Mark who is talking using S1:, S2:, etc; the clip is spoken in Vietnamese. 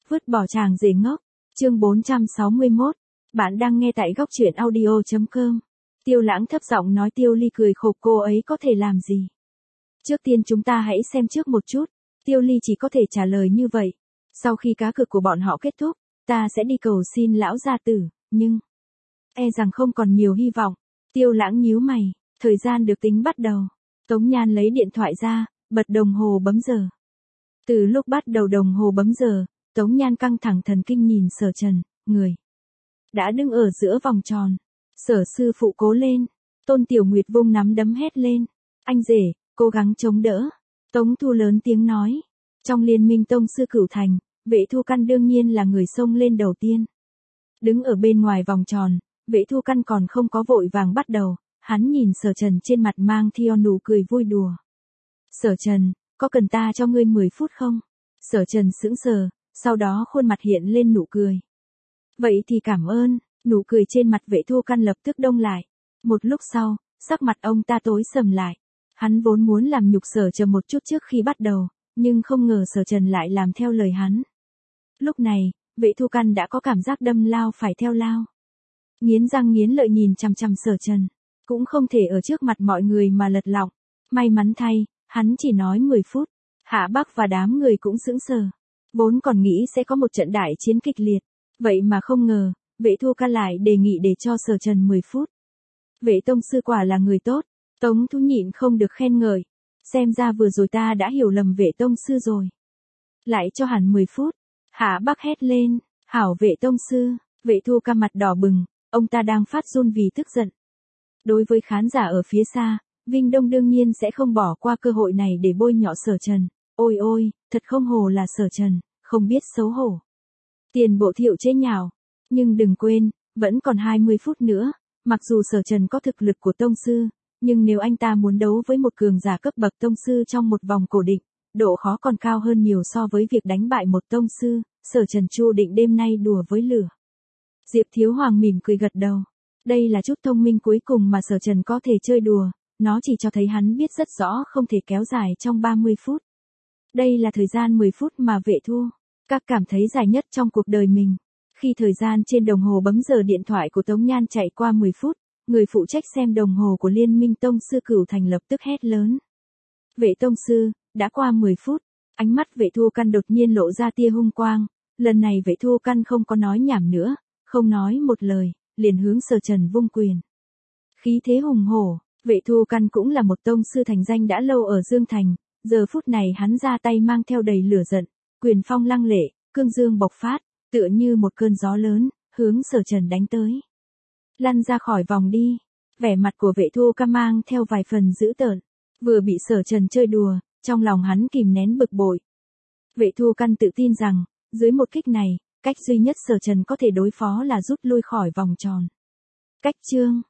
S1: Vứt bỏ chàng rể ngốc. Chương 461. Bạn đang nghe tại góc truyện audio.com. Tiêu Lãng thấp giọng nói. Tiêu Ly cười khổ, cô ấy có thể làm gì? Trước tiên chúng ta hãy xem trước một chút. Tiêu Ly chỉ có thể trả lời như vậy. Sau khi cá cược của bọn họ kết thúc, ta sẽ đi cầu xin lão gia tử, nhưng e rằng không còn nhiều hy vọng. Tiêu Lãng nhíu mày, thời gian được tính bắt đầu. Tống Nhan lấy điện thoại ra, bật đồng hồ bấm giờ. Từ lúc bắt đầu đồng hồ bấm giờ, Tống Nhan căng thẳng thần kinh nhìn Sở Trần, người đã đứng ở giữa vòng tròn. Sở sư phụ cố lên. Tôn Tiểu Nguyệt vung nắm đấm hét lên. Anh rể, cố gắng chống đỡ. Tống Thu lớn tiếng nói. Trong liên minh tông sư Cửu Thành, Vệ Thu Căn đương nhiên là người xông lên đầu tiên. Đứng ở bên ngoài vòng tròn, Vệ Thu Căn còn không có vội vàng bắt đầu, hắn nhìn Sở Trần trên mặt mang theo nụ cười vui đùa. Sở Trần, có cần ta cho ngươi 10 phút không? Sở Trần sững sờ, sau đó khuôn mặt hiện lên nụ cười. Vậy thì cảm ơn. Nụ cười trên mặt Vệ Thu Căn lập tức đông lại. Một lúc sau, sắc mặt ông ta tối sầm lại. Hắn vốn muốn làm nhục Sở Trần một chút trước khi bắt đầu, nhưng không ngờ Sở Trần lại làm theo lời hắn. Lúc này, Vệ Thu Căn đã có cảm giác đâm lao phải theo lao. Nghiến răng nghiến lợi nhìn chằm chằm Sở Trần, cũng không thể ở trước mặt mọi người mà lật lọng. May mắn thay, hắn chỉ nói 10 phút. Hạ Bắc và đám người cũng sững sờ. Vốn còn nghĩ sẽ có một trận đại chiến kịch liệt, vậy mà không ngờ, Vệ Thu Căn lại đề nghị để cho Sở Trần 10 phút. Vệ tông sư quả là người tốt. Tống Thu nhịn không được khen ngợi. Xem ra vừa rồi ta đã hiểu lầm Vệ tông sư rồi. Lại cho hẳn 10 phút. Hạ Bắc hét lên. Hảo Vệ tông sư. Vệ Thu Căn mặt đỏ bừng. Ông ta đang phát run vì tức giận. Đối với khán giả ở phía xa, Vinh Đông đương nhiên sẽ không bỏ qua cơ hội này để bôi nhọ Sở Trần. Ôi ôi, thật không hổ là Sở Trần, không biết xấu hổ. Tiền bộ Thiệu chế nhạo. Nhưng đừng quên, vẫn còn 20 phút nữa. Mặc dù Sở Trần có thực lực của tông sư, nhưng nếu anh ta muốn đấu với một cường giả cấp bậc tông sư trong một vòng cổ định, độ khó còn cao hơn nhiều so với việc đánh bại một tông sư. Sở Trần chu định đêm nay đùa với lửa. Diệp Thiếu Hoàng mỉm cười gật đầu. Đây là chút thông minh cuối cùng mà Sở Trần có thể chơi đùa, nó chỉ cho thấy hắn biết rất rõ không thể kéo dài trong 30 phút. Đây là thời gian 10 phút mà Vệ Thu Các cảm thấy dài nhất trong cuộc đời mình. Khi thời gian trên đồng hồ bấm giờ điện thoại của Tống Nhan chạy qua 10 phút, người phụ trách xem đồng hồ của Liên minh Tông sư Cửu Thành lập tức hét lớn. Vệ tông sư, đã qua 10 phút. Ánh mắt Vệ Thu Căn đột nhiên lộ ra tia hung quang. Lần này Vệ Thu Căn không có nói nhảm nữa, không nói một lời, liền hướng Sở Trần vung quyền. Khí thế hùng hổ. Vệ Thu Căn cũng là một tông sư thành danh đã lâu ở Dương Thành. Giờ phút này hắn ra tay mang theo đầy lửa giận, quyền phong lăng lệ, cương dương bộc phát, tựa như một cơn gió lớn, hướng Sở Trần đánh tới. Lăn ra khỏi vòng đi. Vẻ mặt của Vệ Thu Căn mang theo vài phần dữ tợn. Vừa bị Sở Trần chơi đùa, trong lòng hắn kìm nén bực bội. Vệ Thu Căn tự tin rằng, dưới một kích này, cách duy nhất Sở Trần có thể đối phó là rút lui khỏi vòng tròn. Cách chương